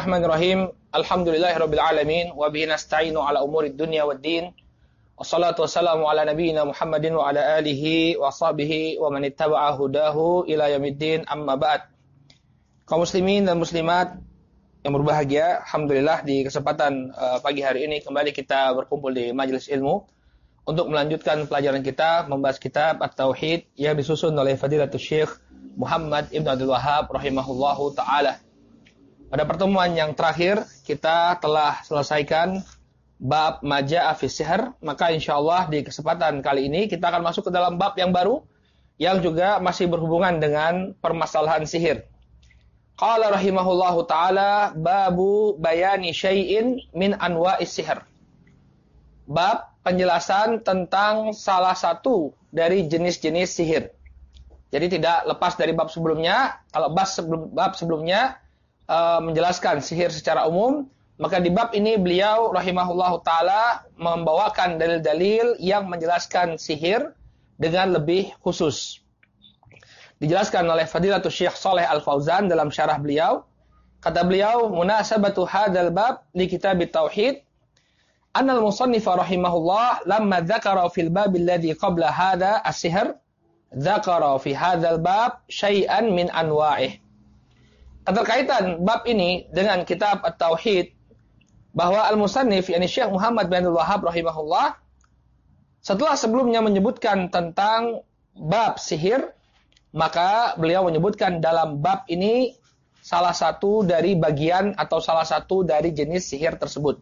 Bismillahirrahmanirrahim. Alhamdulillahirabbil alamin wa bihi nasta'inu ala umurid dunya waddin. Wassalatu wassalamu ala nabiyyina Muhammadin wa ala alihi wa sahbihi wa man ittaba'a hudahu ila yaumiddin. Amma ba'd. Kaum muslimin dan muslimat yang berbahagia, alhamdulillah di kesempatan pagi hari ini kembali kita berkumpul di majelis ilmu untuk melanjutkan pelajaran kita membahas kitab At-Tauhid yang disusun oleh Fadilatul Syekh Muhammad Ibn Abdul Wahhab rahimahullahu taala. Pada pertemuan yang terakhir kita telah selesaikan bab Maja'a fi Sihr, maka insyaallah di kesempatan kali ini kita akan masuk ke dalam bab yang baru yang juga masih berhubungan dengan permasalahan sihir. Qala rahimahullahu taala babu bayani syai'in min anwa'is sihr. Bab penjelasan tentang salah satu dari jenis-jenis sihir. Jadi tidak lepas dari bab sebelumnya. Kalau bab sebelumnya menjelaskan sihir secara umum, maka di bab ini beliau rahimahullahu taala membawakan dalil-dalil yang menjelaskan sihir dengan lebih khusus. Dijelaskan oleh Fadilatul Syekh Shalih Al-Fauzan dalam syarah beliau. Kata beliau, munasabatu hadzal bab li kitab at-tauhid anna al-musannif rahimahullah lamma dzakara fil bab alladhi qabla hadha as-sihr dzakara fi hadzal bab syai'an min anwa'ih. Keterkaitan bab ini dengan kitab At-Tauhid bahwa al-musannif yakni Syekh Muhammad bin Abdul Wahhab rahimahullah setelah sebelumnya menyebutkan tentang bab sihir, maka beliau menyebutkan dalam bab ini salah satu dari bagian atau salah satu dari jenis sihir tersebut.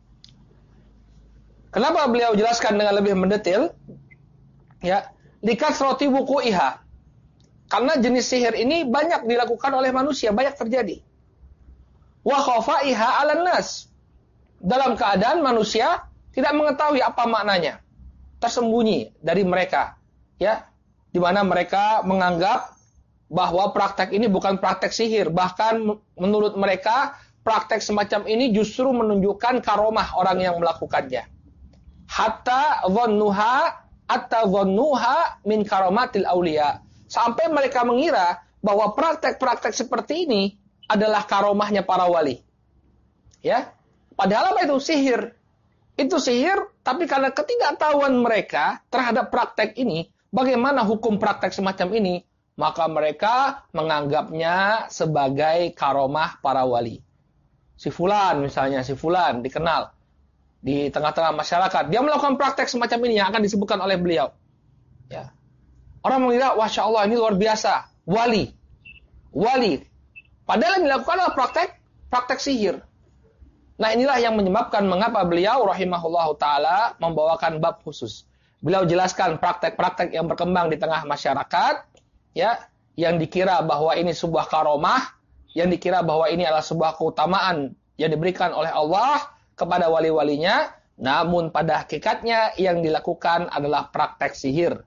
Kenapa beliau jelaskan dengan lebih mendetail? Ya, likasrati wuqu'iha. Karena jenis sihir ini banyak dilakukan oleh manusia, banyak terjadi. Wa khafa'iha 'alan nas. Dalam keadaan manusia tidak mengetahui apa maknanya. Tersembunyi dari mereka, ya. Di mana mereka menganggap bahwa praktek ini bukan praktek sihir, bahkan menurut mereka praktek semacam ini justru menunjukkan karomah orang yang melakukannya. Hatta dhannuha min karamatil auliya. Sampai mereka mengira bahwa praktek-praktek seperti ini adalah karomahnya para wali. Ya. Padahal apa itu? Sihir. Itu sihir, tapi karena ketidaktahuan mereka terhadap praktek ini, bagaimana hukum praktek semacam ini, maka mereka menganggapnya sebagai karomah para wali. Si fulan misalnya, si fulan dikenal di tengah-tengah masyarakat. Dia melakukan praktek semacam ini yang akan disebutkan oleh beliau. Ya. Orang mengira, Masya Allah ini luar biasa. Wali. Padahal yang dilakukan adalah praktek sihir. Nah inilah yang menyebabkan mengapa beliau rahimahullahu ta'ala membawakan bab khusus. Beliau jelaskan praktek-praktek yang berkembang di tengah masyarakat. Ya, yang dikira bahwa ini sebuah karomah. Yang dikira bahwa ini adalah sebuah keutamaan yang diberikan oleh Allah kepada wali-walinya. Namun pada hakikatnya yang dilakukan adalah praktek sihir.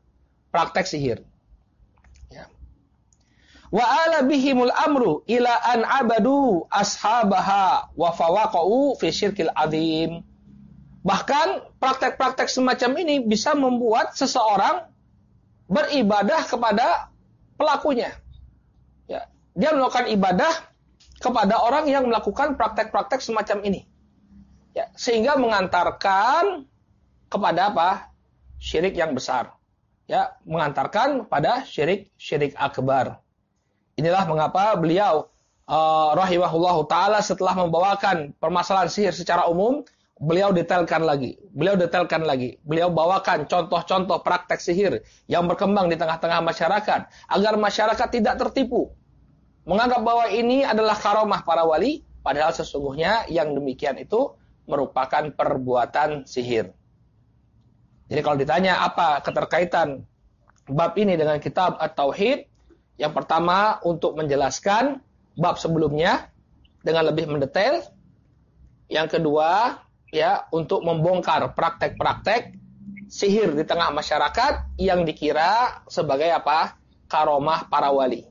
Ya. Wa ala bihimul amru ila an abadu ashabaha wa fawaqa'u fi syirkil azim. Bahkan praktek-praktek semacam ini bisa membuat seseorang beribadah kepada pelakunya. Ya. Dia melakukan ibadah kepada orang yang melakukan praktek-praktek semacam ini. Ya. Sehingga mengantarkan kepada apa? Syirik yang besar. Ya, mengantarkan pada syirik akbar. Inilah mengapa beliau rahimahullahu taala setelah membawakan permasalahan sihir secara umum, beliau detailkan lagi. Beliau bawakan contoh-contoh praktek sihir yang berkembang di tengah-tengah masyarakat agar masyarakat tidak tertipu. Menganggap bahwa ini adalah karomah para wali, padahal sesungguhnya yang demikian itu merupakan perbuatan sihir. Jadi kalau ditanya apa keterkaitan bab ini dengan kitab At-Tauhid, yang pertama untuk menjelaskan bab sebelumnya dengan lebih mendetail. Yang kedua, ya, untuk membongkar praktek-praktek sihir di tengah masyarakat yang dikira sebagai apa? Karomah para wali.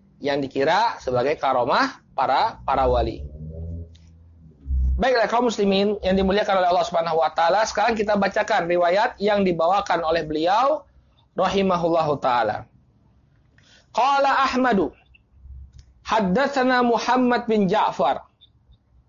Para wali. Baiklah kaum muslimin yang dimuliakan oleh Allah Subhanahu wa taala, sekarang kita bacakan riwayat yang dibawakan oleh beliau rahimahullahu taala. Qala Ahmadu haddatsana Muhammad bin Ja'far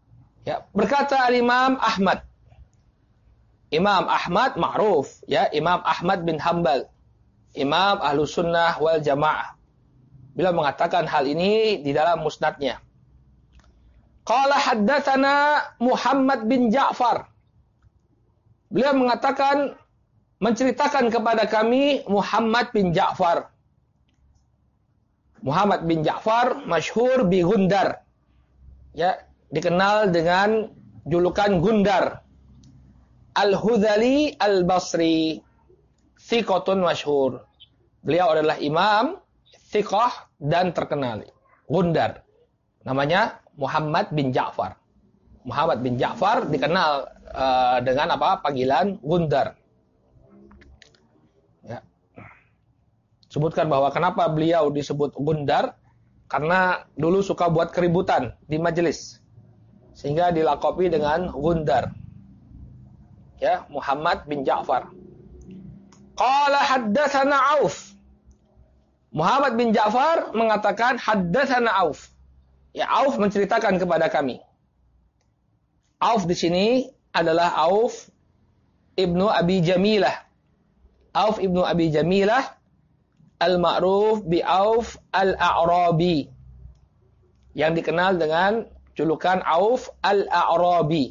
Ya, berkata Imam Ahmad. Imam Ahmad ma'ruf, ya, Imam Ahmad bin Hanbal. Imam Ahlus Sunnah wal Jamaah. Beliau mengatakan hal ini di dalam musnadnya. Qala haddatsana Muhammad bin Ja'far. Beliau mengatakan, menceritakan kepada kami Muhammad bin Ja'far. Muhammad bin Ja'far masyhur bi Gundar. Ya, dikenal dengan julukan Gundar. Al-Hudhali Al-Basri. Thiqatun masyhur. Beliau adalah imam, thiqah dan terkenal. Gundar. Namanya Muhammad bin Ja'far. Muhammad bin Ja'far dikenal dengan apa? Panggilan Gundar. Ya. Sebutkan bahwa kenapa beliau disebut Gundar, karena dulu suka buat keributan di majelis, sehingga dilakopi dengan Gundar. Ya, Muhammad bin Ja'far. Qala haddatsana Auf. Muhammad bin Ja'far mengatakan haddatsana Auf. Ya, Auf menceritakan kepada kami. Auf di sini adalah Auf ibnu Abi Jamilah. Auf ibnu Abi Jamilah al-ma'ruf bi Auf al-A'rabi, yang dikenal dengan julukan Auf al-A'rabi.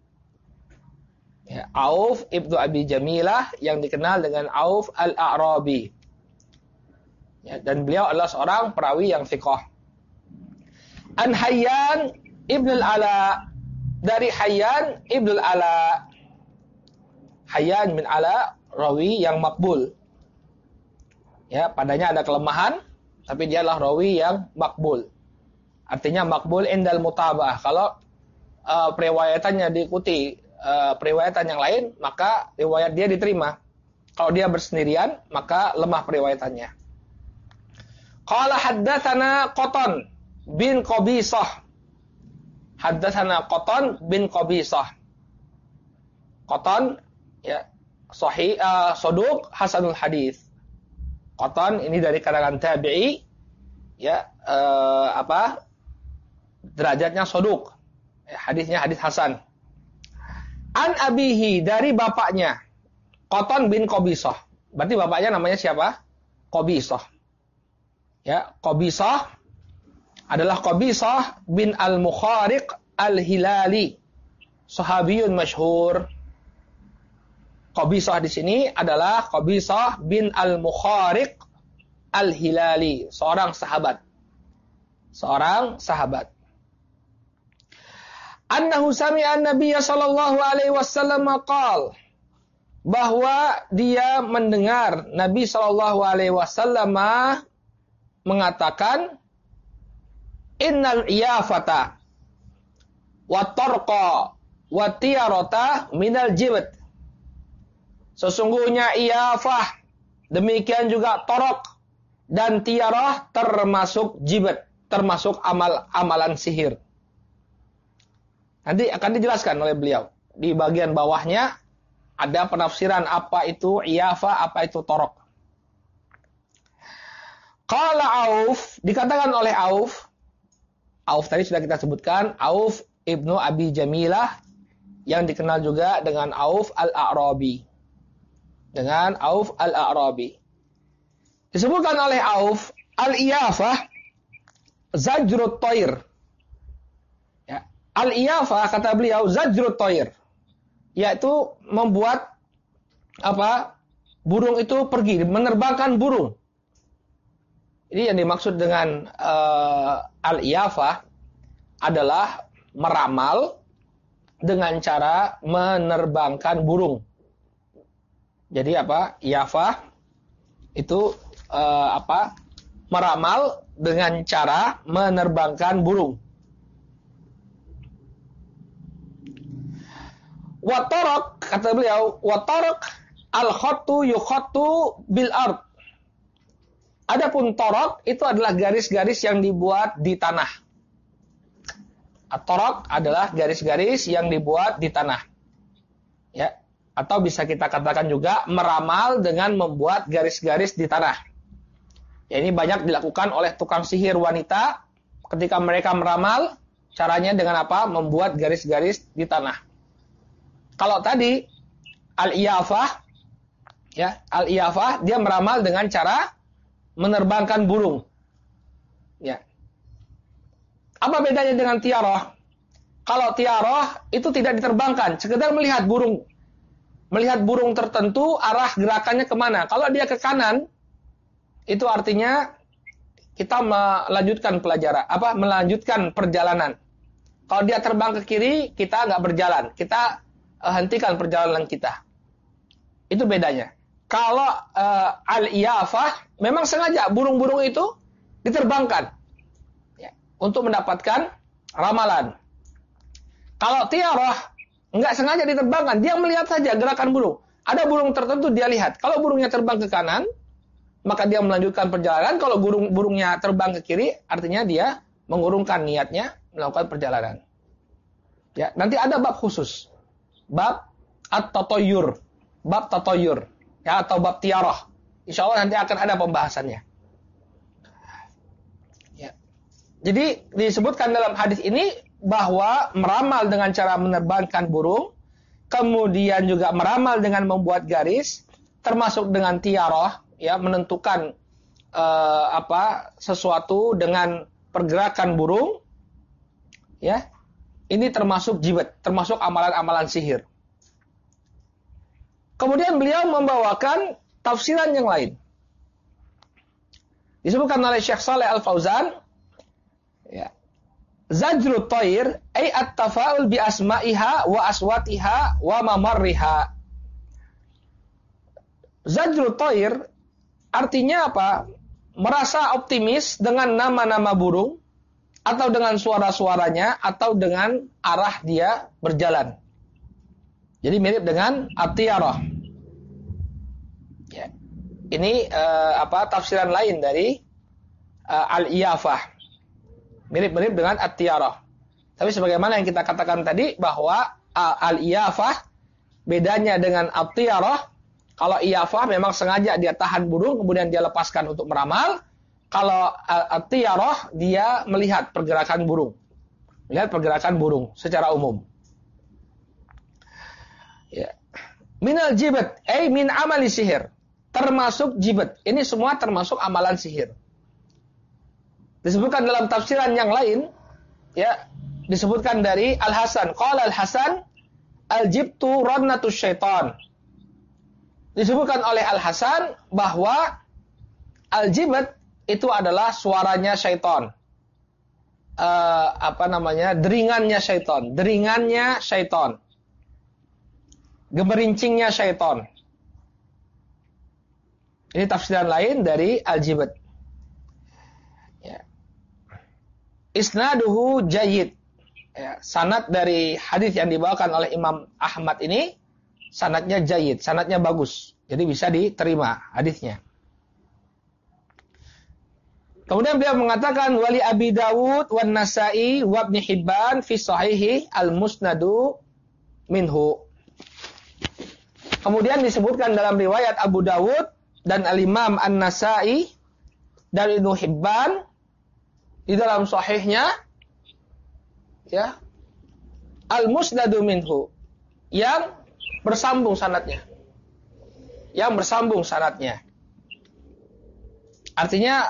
Ya, Auf ibnu Abi Jamilah yang dikenal dengan Auf al-A'rabi. Ya, dan beliau adalah seorang perawi yang thiqah. An Hayyan ibn al-Ala, dari Hayyan ibn al-Ala. Hayyan bin Ala, rawi yang makbul. Ya, padanya ada kelemahan, tapi dia adalah rawi yang makbul. Artinya makbul indal mutaba'ah. Kalau periwayatannya diikuti periwayatan yang lain, maka riwayat dia diterima. Kalau dia bersendirian, maka lemah periwayatannya. Qala haddatsana Qatan bin Qabisah. Haddatsana Qatan bin Qabisah. Qatan, ya, sahih, saduq, hasanul hadis. Qatan ini dari kalangan tabi'i, ya, derajatnya saduq. Hadisnya hadis hasan. An abihi, dari bapaknya, Qatan bin Qabisah. Berarti bapaknya namanya siapa? Qabisah. Ya, Qabisah adalah Qabisah bin al-Mukhariq al-Hilali, sahabiyun masyhur. Qabisah di sini adalah Qabisah bin al-Mukhariq al-Hilali, seorang sahabat. Seorang sahabat. Annahu sami'a an-nabiy sallallahu alaihi wasallam qala, bahwa dia mendengar Nabi sallallahu alaihi wasallam mengatakan, innal iyafata wa tarqa wa tiyarata minal jibt. Sesungguhnya iyafah, demikian juga torok dan tiarah termasuk jibt, termasuk amalan sihir. Nanti akan dijelaskan oleh beliau. Di bagian bawahnya ada penafsiran apa itu iyafah, apa itu torok. Qala Auf, dikatakan oleh Auf. Auf tadi sudah kita sebutkan, Auf ibnu Abi Jamilah, yang dikenal juga dengan Auf al-A'rabi. Dengan Auf al-A'rabi. Disebutkan oleh Auf, al-iyafah zajrut toir. Ya. Al-iyafah, kata beliau, zajrut toir, yaitu membuat burung itu pergi, menerbangkan burung. Ini yang dimaksud dengan al-iyafah adalah meramal dengan cara menerbangkan burung. Jadi iyafah itu meramal dengan cara menerbangkan burung. Wa taraq, kata beliau, wa taraq al-khattu yukhattu bil ard. Adapun torok itu adalah garis-garis yang dibuat di tanah. Torok adalah garis-garis yang dibuat di tanah. Ya, atau bisa kita katakan juga meramal dengan membuat garis-garis di tanah. Ya, ini banyak dilakukan oleh tukang sihir wanita ketika mereka meramal, Caranya dengan apa? Membuat garis-garis di tanah. Kalau tadi al-iyafah, ya, al-iyafah dia meramal dengan cara menerbangkan burung. Ya. Apa bedanya dengan tiarah? Kalau tiarah itu tidak diterbangkan, sekedar melihat burung. Melihat burung tertentu, arah gerakannya kemana. Kalau dia ke kanan, itu artinya kita melanjutkan melanjutkan perjalanan. Kalau dia terbang ke kiri, kita nggak berjalan. Kita hentikan perjalanan kita. Itu bedanya. Kalau al-iyafah, memang sengaja burung-burung itu diterbangkan, ya, untuk mendapatkan ramalan. Kalau tiarah, nggak sengaja diterbangkan, dia melihat saja gerakan burung. Ada burung tertentu dia lihat. Kalau burungnya terbang ke kanan, maka dia melanjutkan perjalanan. Kalau burungnya terbang ke kiri, artinya dia mengurungkan niatnya melakukan perjalanan. Ya, nanti ada bab khusus. Bab at-tatoyur. Bab tatoyur. Ya, atau bab tiarah. Insya Allah nanti akan ada pembahasannya. Ya. Jadi disebutkan dalam hadis ini bahwa meramal dengan cara menerbangkan burung, kemudian juga meramal dengan membuat garis, termasuk dengan tiarah, ya, menentukan sesuatu dengan pergerakan burung, ya, ini termasuk jibat, termasuk amalan-amalan sihir. Kemudian beliau membawakan tafsiran yang lain. Disebutkan oleh Syekh Shalih Al-Fauzan, ya, Zajrut Thair ay at-tafa'ul bi asma'iha wa aswatiha wa mamarriha. Zajrut Thair artinya apa? Merasa optimis dengan nama-nama burung atau dengan suara-suaranya atau dengan arah dia berjalan. Jadi mirip dengan at-tiyarah. Ya. Ini tafsiran lain dari al-iyafah. Mirip-mirip dengan at-tiyarah. Tapi sebagaimana yang kita katakan tadi bahwa al-iyafah bedanya dengan at-tiyarah, kalau iyafah memang sengaja dia tahan burung kemudian dia lepaskan untuk meramal. Kalau at-tiyarah dia melihat pergerakan burung. Melihat pergerakan burung secara umum. Ya. Minal jibat, min amali sihir. Termasuk jibat. Ini semua termasuk amalan sihir. Disebutkan dalam tafsiran yang lain, ya, disebutkan dari Al-Hasan. Qala Al-Hasan, al-jibtu rannatus syaitan. Disebutkan oleh Al-Hasan bahwa al-jibat itu adalah suaranya syaitan. Deringannya syaitan. Deringannya syaitan. Gemerincingnya syaitan. Ini tafsiran lain dari al-jibat. Isnaduhu jayyid. Ya, sanad dari hadis yang dibawakan oleh Imam Ahmad ini sanadnya jayyid, sanadnya bagus. Jadi bisa diterima hadisnya. Kemudian beliau mengatakan wali Abi Dawud wan Nasa'i wa Ibnu Hibban fi sahihi al-musnadu minhu. Kemudian disebutkan dalam riwayat Abu Dawud dan Al-Imam An-Nasa'i dan Ibnu Hibban di dalam sahihnya, ya, al-musnadu minhu, yang bersambung sanadnya. Yang bersambung sanadnya. Artinya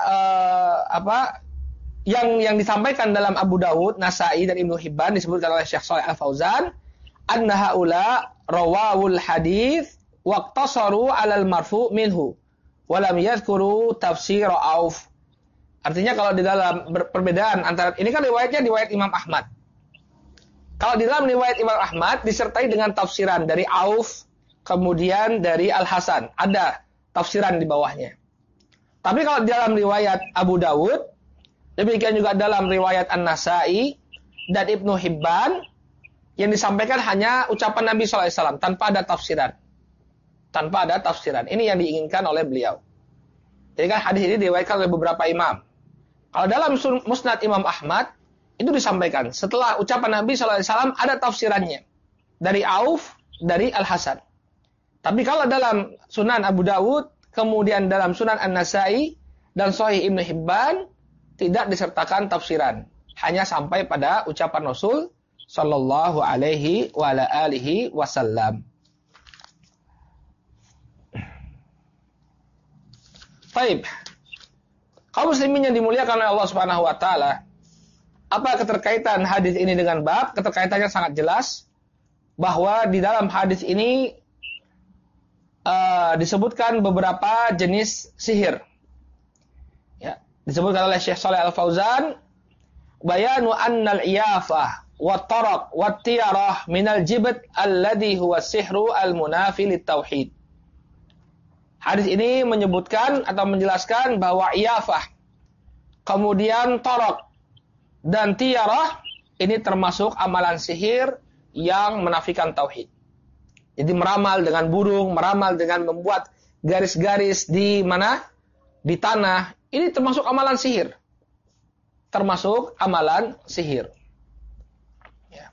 yang disampaikan dalam Abu Dawud, Nasa'i dan Ibnu Hibban disebutkan oleh Syekh Shalih Al-Fauzan, anna haula rawawul hadits waqtasaru 'alal marfu' minhu wa lam yadhkuru tafsir Auf. Artinya kalau di dalam perbedaan antara ini kan riwayatnya riwayat Imam Ahmad. Kalau di dalam riwayat Imam Ahmad disertai dengan tafsiran dari Auf, kemudian dari Al-Hasan, ada tafsiran di bawahnya. Tapi kalau di dalam riwayat Abu Dawud, demikian juga dalam riwayat An-Nasa'i dan Ibnu Hibban, yang disampaikan hanya ucapan Nabi SAW tanpa ada tafsiran. Tanpa ada tafsiran. Ini yang diinginkan oleh beliau. Jadi kan hadis ini diriwayatkan oleh beberapa imam. Kalau dalam Musnad Imam Ahmad, itu disampaikan. Setelah ucapan Nabi SAW ada tafsirannya. Dari Auf, dari Al-Hasan. Tapi kalau dalam Sunan Abu Dawud, kemudian dalam Sunan An-Nasa'i, dan Sahih Ibnu Hibban, tidak disertakan tafsiran. hanya sampai pada ucapan Rasul sallallahu alaihi wa ala alihi wasallam. Baik. Kaum muslimin yang dimuliakan oleh Allah Subhanahu wa taala, apa keterkaitan hadis ini dengan bab? Keterkaitannya sangat jelas bahwa di dalam hadis ini disebutkan beberapa jenis sihir. Ya, disebutkan oleh Syekh Shalih Al-Fauzan, bayanu annal iyafah wa taraq wa tiyarah minal jibt alladhi huwa sihru al-munafi lit-tauhid. Hadis ini menyebutkan atau menjelaskan bahwa iyafah, kemudian taraq dan tiyarah ini termasuk amalan sihir yang menafikan tauhid. Jadi meramal dengan burung, meramal dengan membuat garis-garis di mana? Di tanah. Ini termasuk amalan sihir. Termasuk amalan sihir. Ya.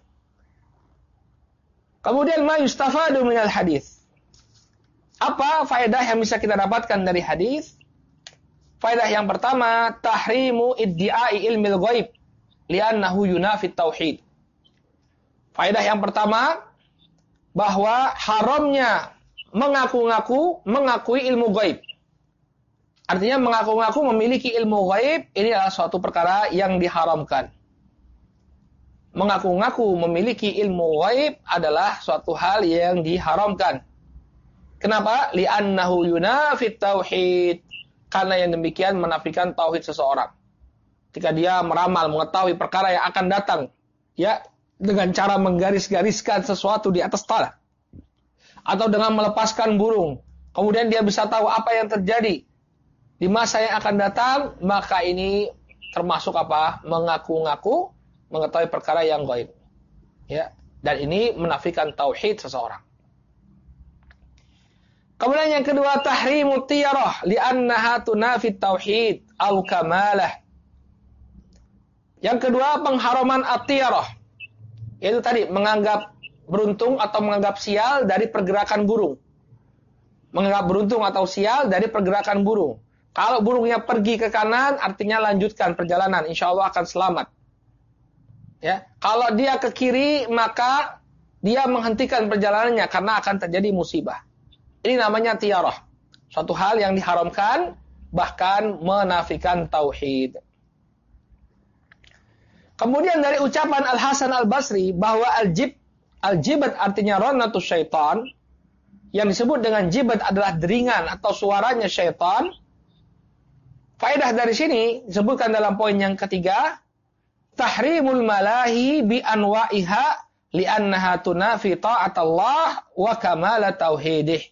Kemudian ma yustafadu minal hadis. Apa faedah yang bisa kita dapatkan dari hadis? Faedah yang pertama, tahrimu iddi'ai ilmil ghaib li'annahu yunafit tauhid. Faedah yang pertama, bahwa haramnya mengakui ilmu ghaib. Artinya mengaku-ngaku memiliki ilmu ghaib, ini adalah suatu perkara yang diharamkan. Mengaku-ngaku memiliki ilmu ghaib adalah suatu hal yang diharamkan. Kenapa? Li'annahu yunafit tauhid. Karena yang demikian menafikan tauhid seseorang. Ketika dia meramal, mengetahui perkara yang akan datang, ya, dengan cara menggaris-gariskan sesuatu di atas tanah, atau dengan melepaskan burung, kemudian dia bisa tahu apa yang terjadi di masa yang akan datang, maka ini termasuk apa? Mengaku-ngaku mengetahui perkara yang gaib. Ya, dan ini menafikan tauhid seseorang. Kemudian yang kedua, tahrimu tiyarah li'annaha tunafit tauhid au kamalah. Yang kedua, pengharaman at-tiyarah, yaitu tadi menganggap beruntung atau menganggap sial dari pergerakan burung. Menganggap beruntung atau sial dari pergerakan burung. Kalau burungnya pergi ke kanan, artinya lanjutkan perjalanan, insya Allah akan selamat. Ya, kalau dia ke kiri, maka dia menghentikan perjalanannya karena akan terjadi musibah. Ini namanya tiyarah. Suatu hal yang diharamkan, bahkan menafikan tauhid. Kemudian dari ucapan Al-Hasan Al-Basri bahwa al-jibat artinya ranatus syaitan, yang disebut dengan jibat adalah deringan atau suaranya syaitan. Faedah dari sini disebutkan dalam poin yang ketiga, tahrimul malahi bi anwa'iha li'annaha tunafi ta'atallah wa kamala tauhidih.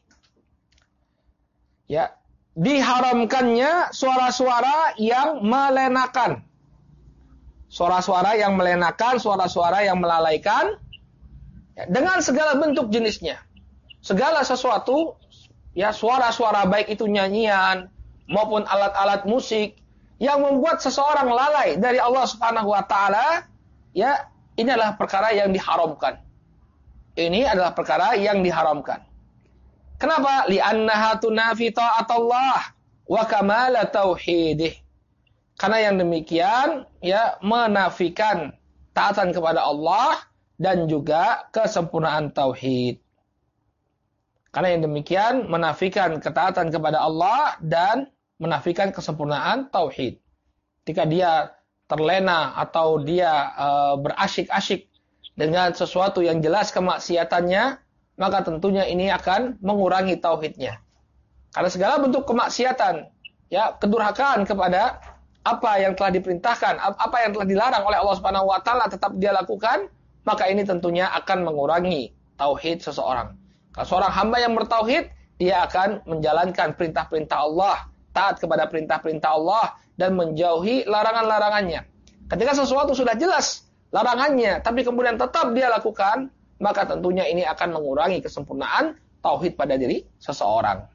Ya, diharamkannya suara-suara yang melenakan. Suara-suara yang melenakan, suara-suara yang melalaikan, ya, dengan segala bentuk jenisnya. Segala sesuatu, ya, suara-suara baik itu nyanyian maupun alat-alat musik yang membuat seseorang lalai dari Allah Subhanahu wa taala, ya, ini adalah perkara yang diharamkan. Ini adalah perkara yang diharamkan. Kenapa? Li'annaha tunafi ta'atallah wa kamala tauhidih. Karena yang demikian, ya, menafikan taatan kepada Allah dan juga kesempurnaan tauhid. Karena yang demikian menafikan ketaatan kepada Allah dan menafikan kesempurnaan tauhid. Ketika dia terlena atau dia berasyik-asyik dengan sesuatu yang jelas kemaksiatannya, maka tentunya ini akan mengurangi tauhidnya. Karena segala bentuk kemaksiatan, ya, kedurhakaan kepada apa yang telah diperintahkan, apa yang telah dilarang oleh Allah Subhanahu wa taala tetap dia lakukan, maka ini tentunya akan mengurangi tauhid seseorang. Kalau seorang hamba yang bertauhid, dia akan menjalankan perintah-perintah Allah, taat kepada perintah-perintah Allah dan menjauhi larangan-larangannya. Ketika sesuatu sudah jelas larangannya, tapi kemudian tetap dia lakukan, maka tentunya ini akan mengurangi kesempurnaan tauhid pada diri seseorang.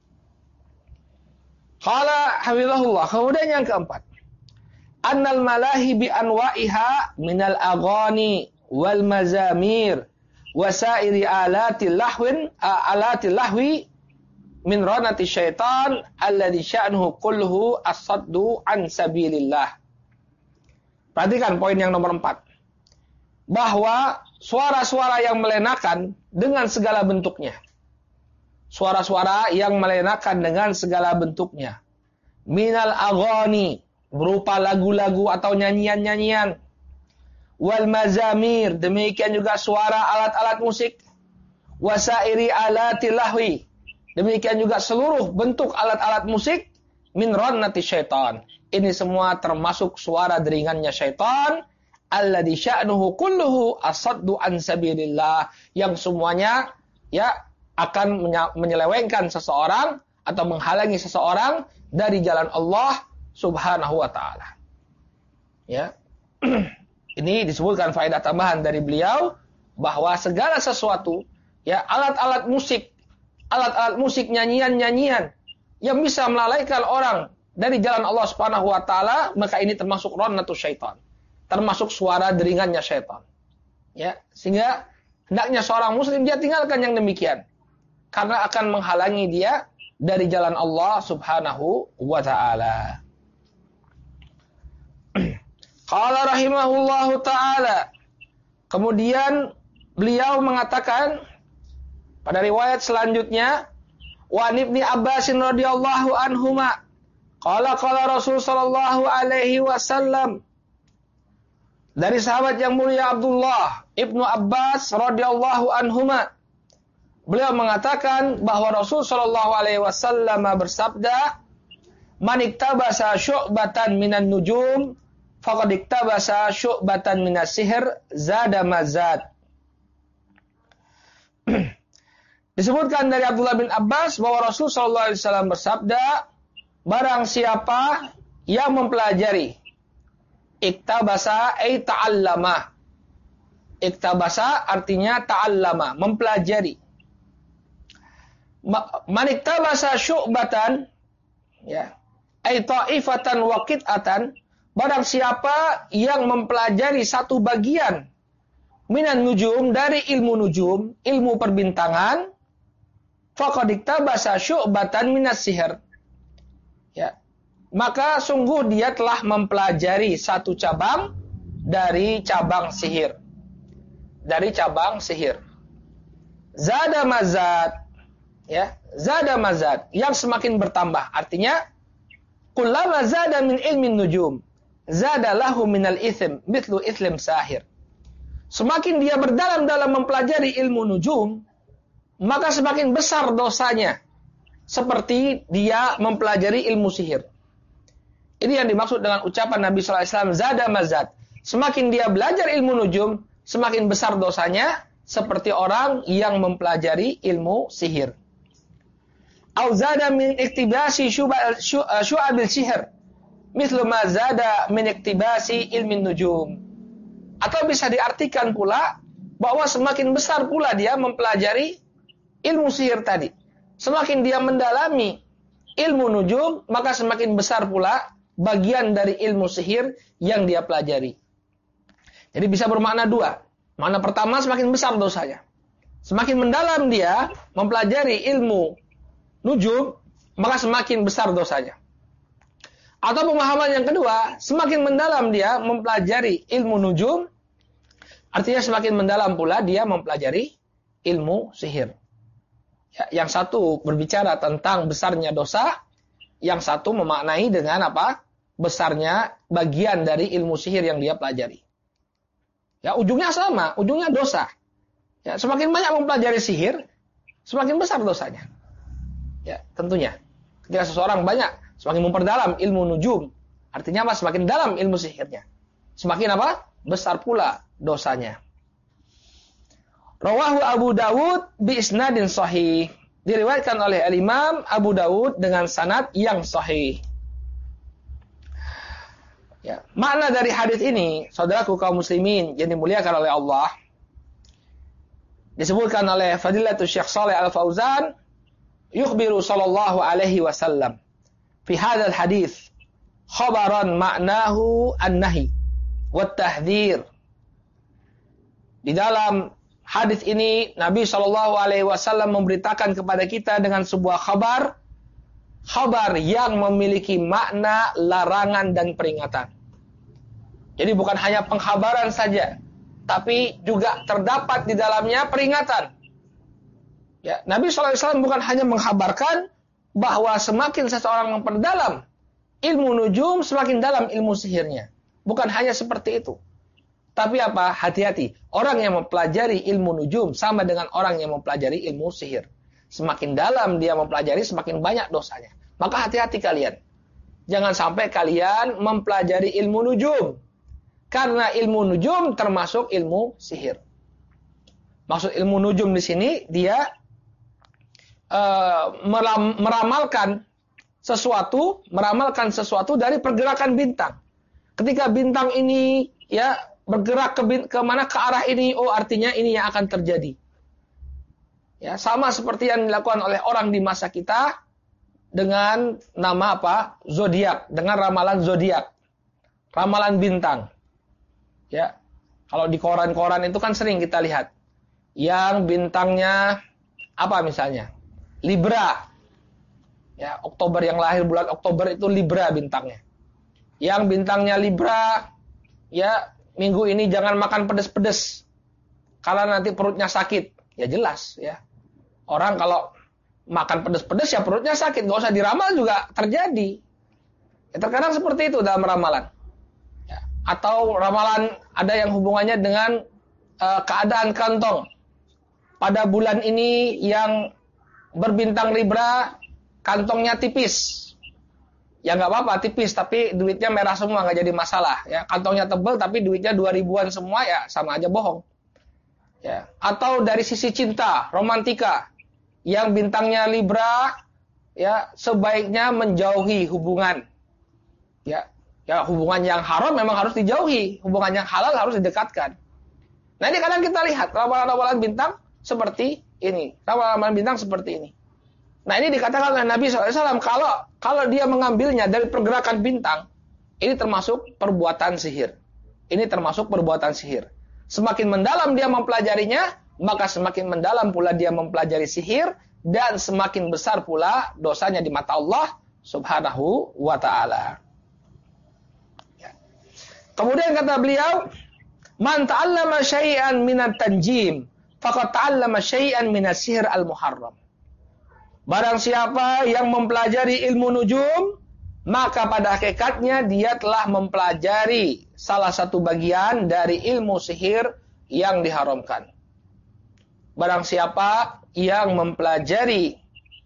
Qala hafizahullah. Kemudian yang keempat, annal malahi bi anwa'iha minal aghani wal mazamir wasairi alati lahwi min ranati syaitan alladhi sya'nuhu kulluhu as-saddu an sabilillah. Perhatikan poin yang nomor 4. Bahwa suara-suara yang melenakan dengan segala bentuknya. Suara-suara yang melenakan dengan segala bentuknya. Minal aghani, berupa lagu-lagu atau nyanyian-nyanyian. Wal mazamir, demikian juga suara alat-alat musik. Wasairi alati lahwi, demikian juga seluruh bentuk alat-alat musik. Min rannati syaitan, ini semua termasuk suara deringannya syaitan. Alladzi sya'nuhu kulluhu asaddu an sabilillah, yang semuanya ya akan menyelewengkan seseorang atau menghalangi seseorang dari jalan Allah Subhanahu wa taala. Ya. Ini disebutkan faedah tambahan dari beliau bahwa segala sesuatu, ya, alat-alat musik, nyanyian-nyanyian yang bisa melalaikan orang dari jalan Allah Subhanahu wa taala, maka ini termasuk rannatu syaitan. Termasuk suara deringannya syaitan. Ya, sehingga hendaknya seorang muslim dia tinggalkan yang demikian. Karena akan menghalangi dia dari jalan Allah Subhanahu wa taala. Qala rahimahullahu ta'ala. Kemudian beliau mengatakan pada riwayat selanjutnya, wa Ibnu Abbas radhiyallahu anhuma qala Rasul sallallahu alaihi wasallam, dari sahabat yang mulia Abdullah Ibnu Abbas radhiyallahu anhuma, beliau mengatakan bahwa Rasul sallallahu alaihi wasallam bersabda, man iktabasa syu'batan minan nujum faqad iktabasa syu'batan minas sihr zada mazad. Disebutkan dari Abdullah bin Abbas bahwa Rasul sallallahu alaihi wasallam bersabda, barang siapa yang mempelajari, iktabasa ay ta'allama. Iktabasa artinya ta'allama, mempelajari. Man iktabasa syu'batan, ya, ay ta'ifatan wa qit'atan, barang siapa yang mempelajari satu bagian minan nujum, dari ilmu nujum, ilmu perbintangan, faqad iktabasa syu'batan minas sihr, ya, maka sungguh dia telah mempelajari satu cabang dari cabang sihir. Dari cabang sihir. Zada mazad, ya, zada mazad, yang semakin bertambah. Artinya, kullama zada min ilmin nujum, zada lahu minal ithm mithlu ithlim sahir. Semakin dia berdalam dalam mempelajari ilmu nujum, maka semakin besar dosanya, seperti dia mempelajari ilmu sihir. Ini yang dimaksud dengan ucapan Nabi sallallahu alaihi wasallam, zada mazad. Semakin dia belajar ilmu nujum, semakin besar dosanya, seperti orang yang mempelajari ilmu sihir. Au zada min iktibasi syu'abil sihir, mithlu ma zada min iktibasi ilmin nujum. Atau bisa diartikan pula bahwa semakin besar pula dia mempelajari ilmu sihir tadi. Semakin dia mendalami ilmu nujum, maka semakin besar pula bagian dari ilmu sihir yang dia pelajari. Jadi bisa bermakna dua. Makna pertama, semakin besar dosanya. Semakin mendalam dia mempelajari ilmu nujum, maka semakin besar dosanya. Atau pemahaman yang kedua, semakin mendalam dia mempelajari ilmu nujum, artinya semakin mendalam pula dia mempelajari ilmu sihir. Ya, yang satu berbicara tentang besarnya dosa, yang satu memaknai dengan apa? Besarnya bagian dari ilmu sihir yang dia pelajari. Ya, ujungnya sama, ujungnya dosa. Ya, semakin banyak mempelajari sihir, semakin besar dosanya. Ya, tentunya. Ketika seseorang banyak semakin memperdalam ilmu nujum, artinya apa? Semakin dalam ilmu sihirnya, semakin apa? Besar pula dosanya. Rawahu Abu Dawud bi isnadin sahih. Diriwayatkan oleh Al-Imam Abu Dawud dengan sanad yang sahih. Ya, makna dari hadis ini, saudaraku kaum muslimin yang dimuliakan oleh Allah, disebutkan oleh Fadilatul Syekh Shalih Al-Fauzan, yukhbiru sallallahu alaihi wasallam fi hadzal hadis khabaran ma'nahu an-nahi wat tahdhir. Di dalam hadis ini Nabi sallallahu alaihi wasallam memberitakan kepada kita dengan sebuah kabar yang memiliki makna larangan dan peringatan. Jadi bukan hanya pengkhabaran saja, tapi juga terdapat di dalamnya peringatan. Ya, Nabi SAW bukan hanya mengkhabarkan bahwa semakin seseorang memperdalam ilmu nujum, semakin dalam ilmu sihirnya. Bukan hanya seperti itu. Tapi apa? Hati-hati. Orang yang mempelajari ilmu nujum sama dengan orang yang mempelajari ilmu sihir. Semakin dalam dia mempelajari, semakin banyak dosanya. Maka hati-hati kalian. Jangan sampai kalian mempelajari ilmu nujum. Karena ilmu nujum termasuk ilmu sihir. Maksud ilmu nujum di sini, dia meramalkan sesuatu dari pergerakan bintang. Ketika bintang ini ya bergerak ke mana, ke arah ini, oh artinya ini yang akan terjadi. Ya, sama seperti yang dilakukan oleh orang di masa kita dengan nama apa? Zodiak, dengan ramalan zodiak. Ramalan bintang. Ya. Kalau di koran-koran itu kan sering kita lihat yang bintangnya apa misalnya? Libra. Ya, Oktober yang lahir bulan Oktober itu Libra bintangnya. Yang bintangnya Libra, ya minggu ini jangan makan pedas-pedas karena nanti perutnya sakit. Ya jelas ya. Orang kalau makan pedas-pedas ya perutnya sakit, nggak usah diramal juga terjadi. Ya, terkadang seperti itu dalam ramalan. Ya. Atau ramalan ada yang hubungannya dengan keadaan kantong. Pada bulan ini yang berbintang Libra, kantongnya tipis. Ya nggak apa-apa, tipis, tapi duitnya merah semua, nggak jadi masalah. Ya, kantongnya tebal, tapi duitnya 2000-an semua, ya sama aja bohong. Ya. Atau dari sisi cinta, romantika, yang bintangnya Libra, ya sebaiknya menjauhi hubungan. Ya, hubungan yang haram memang harus dijauhi, hubungan yang halal harus didekatkan. Nah ini kadang kita lihat ramalan-ramalan bintang seperti ini, ramalan bintang seperti ini. Nah ini dikatakan oleh Nabi SAW, kalau dia mengambilnya dari pergerakan bintang, ini termasuk perbuatan sihir. Ini termasuk perbuatan sihir. Semakin mendalam dia mempelajarinya, maka semakin mendalam pula dia mempelajari sihir, dan semakin besar pula dosanya di mata Allah Subhanahu wa Ta'ala. Ya. Kemudian kata beliau, man ta'allama syai'an minat tanjim, faqad ta'allama syai'an minas sihir al-muharram. Barang siapa yang mempelajari ilmu nujum, maka pada hakikatnya dia telah mempelajari salah satu bagian dari ilmu sihir yang diharamkan. Barang siapa yang mempelajari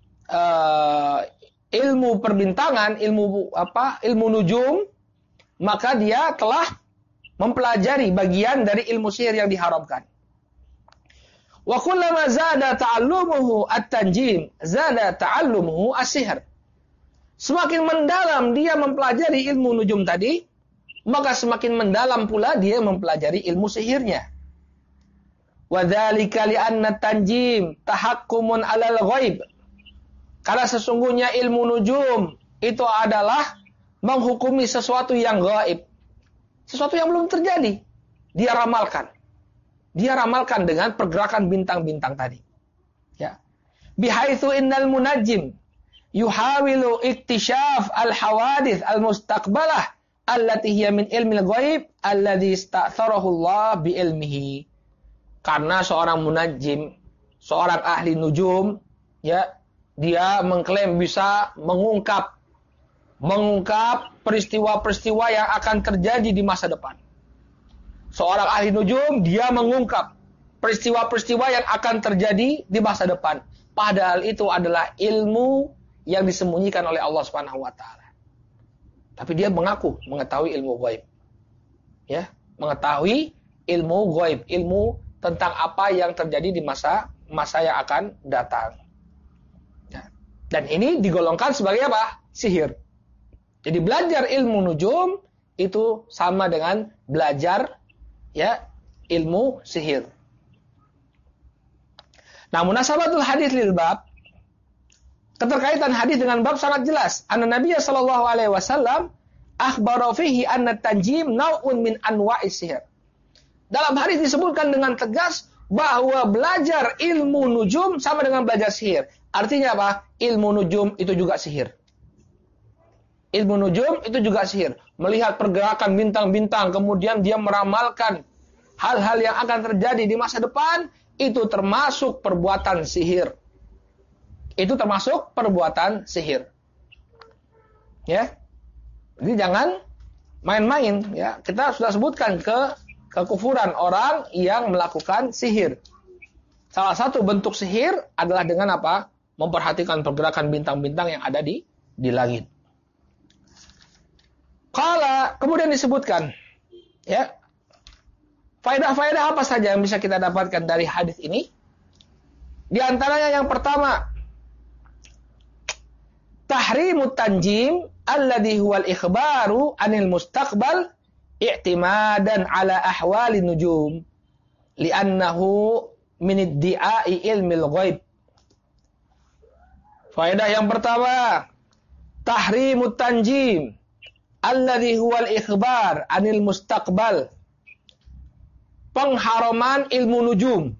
ilmu perbintangan, ilmu nujum, maka dia telah mempelajari bagian dari ilmu sihir yang diharamkan. Wa kullama zada ta'allumuhu at-tanjim, zada ta'allumuhu as-sihr. Semakin mendalam dia mempelajari ilmu nujum tadi, maka semakin mendalam pula dia mempelajari ilmu sihirnya. Wa dzalika li'anna at-tanjim tahakkumun 'alal ghaib. Karena sesungguhnya ilmu nujum itu adalah menghukumi sesuatu yang gaib. Sesuatu yang belum terjadi. Dia ramalkan. Dia ramalkan dengan pergerakan bintang-bintang tadi. Ya. Bihaitsu innal munajjim yuhawilu iktisyaf al-hawadits al-mustaqbalah allati hiya min ilmil ghaib alladzi ista'tharahu Allah bi ilmihi. Karena seorang munajjim, seorang ahli nujum, ya, dia mengklaim bisa mengungkap peristiwa-peristiwa yang akan terjadi di masa depan. Seorang ahli nujum, dia mengungkap peristiwa-peristiwa yang akan terjadi di masa depan. Padahal itu adalah ilmu yang disembunyikan oleh Allah Subhanahu wa Ta'ala. Tapi dia mengaku mengetahui ilmu ghaib. Ya, mengetahui ilmu ghaib, ilmu tentang apa yang terjadi di masa yang akan datang. Ya. Dan ini digolongkan sebagai apa? Sihir. Jadi belajar ilmu nujum itu sama dengan belajar ya ilmu sihir. Nah, munasabatul hadis lil bab, keterkaitan hadis dengan bab sangat jelas. Anna Nabi sallallahu alaihi wasallam akhbara fihi anna tanjim naw'un min anwa'is sihir. Dalam hadis disebutkan dengan tegas bahwa belajar ilmu nujum sama dengan belajar sihir. Artinya apa? Ilmu nujum itu juga sihir. Ilmu nujum itu juga sihir. Melihat pergerakan bintang-bintang, kemudian dia meramalkan hal-hal yang akan terjadi di masa depan, itu termasuk perbuatan sihir. Itu termasuk perbuatan sihir. Ya. Jadi jangan main-main, ya. Kita sudah sebutkan kekufuran orang yang melakukan sihir. Salah satu bentuk sihir adalah dengan apa? Memperhatikan pergerakan bintang-bintang yang ada di langit. Kemudian disebutkan, ya, faedah-faedah apa saja yang bisa kita dapatkan dari hadis ini? Di antaranya yang pertama, tahrimut tanjim alladhi huwal ikhbaru anil mustaqbal i'timadan ala ahwali nujum li'annahu min iddi'ai ilmil ghaib. Faedah yang pertama, tahrimut tanjim alladhi huwal ikhbar anil mustaqbal. Pengharaman ilmu nujum,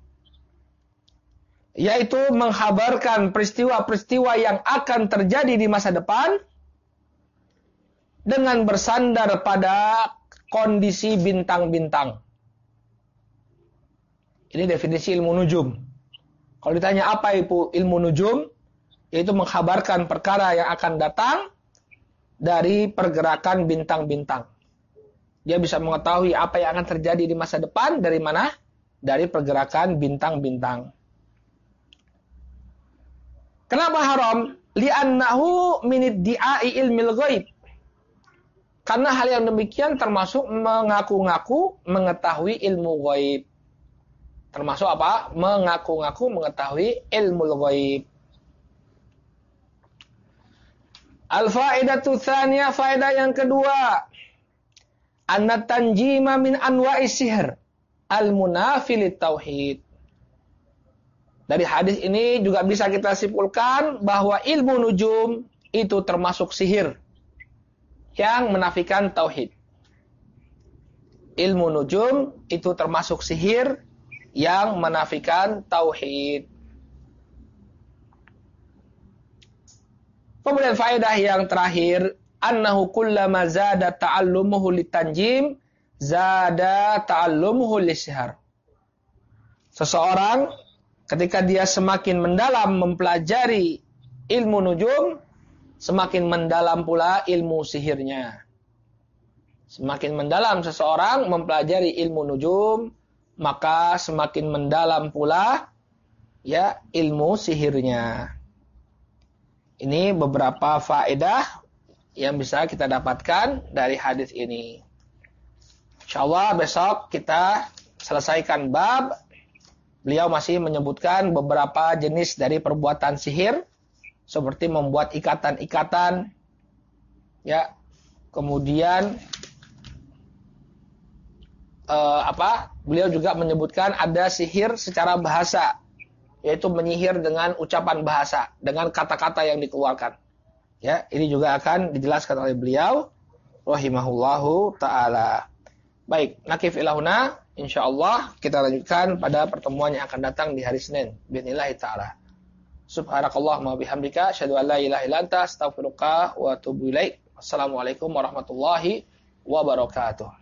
yaitu menghabarkan peristiwa-peristiwa yang akan terjadi di masa depan dengan bersandar pada kondisi bintang-bintang. Ini definisi ilmu nujum. Kalau ditanya apa itu ilmu nujum, yaitu menghabarkan perkara yang akan datang dari pergerakan bintang-bintang. Dia bisa mengetahui apa yang akan terjadi di masa depan dari mana? Dari pergerakan bintang-bintang. Kenapa haram? Li'annahu min iddi'ai ilmil ghaib. Karena hal yang demikian termasuk mengaku-ngaku mengetahui ilmu ghaib. Termasuk apa? Mengaku-ngaku mengetahui ilmu ghaib. Al-faidatu tsaniyah, faedah yang kedua. Anna tanjima min anwa'is sihr al-munafilit tauhid. Dari hadis ini juga bisa kita simpulkan bahwa ilmu nujum itu termasuk sihir yang menafikan tauhid. Ilmu nujum itu termasuk sihir yang menafikan tauhid. Kemudian faedah yang terakhir, annahu kullama zada ta'allumuhu litanjim zada ta'allumuhu lisihar. Seseorang ketika dia semakin mendalam mempelajari ilmu nujum, semakin mendalam pula ilmu sihirnya. Semakin mendalam seseorang mempelajari ilmu nujum, maka semakin mendalam pula ya ilmu sihirnya. Ini beberapa faedah yang bisa kita dapatkan dari hadis ini. Insyaallah besok kita selesaikan bab. Beliau masih menyebutkan beberapa jenis dari perbuatan sihir, seperti membuat ikatan-ikatan, ya. Kemudian beliau juga menyebutkan ada sihir secara bahasa, yaitu menyihir dengan ucapan bahasa, dengan kata-kata yang dikeluarkan. Ya, ini juga akan dijelaskan oleh beliau rahimahullahu taala. Baik, nakif ilahuna, insyaallah kita lanjutkan pada pertemuan yang akan datang di hari Senin biidznillah taala. Subhanakallahumma bihamdika asyhadu an la ilaha illa anta astaghfiruka wa atubu ilaik. Wassalamualaikum warahmatullahi wabarakatuh.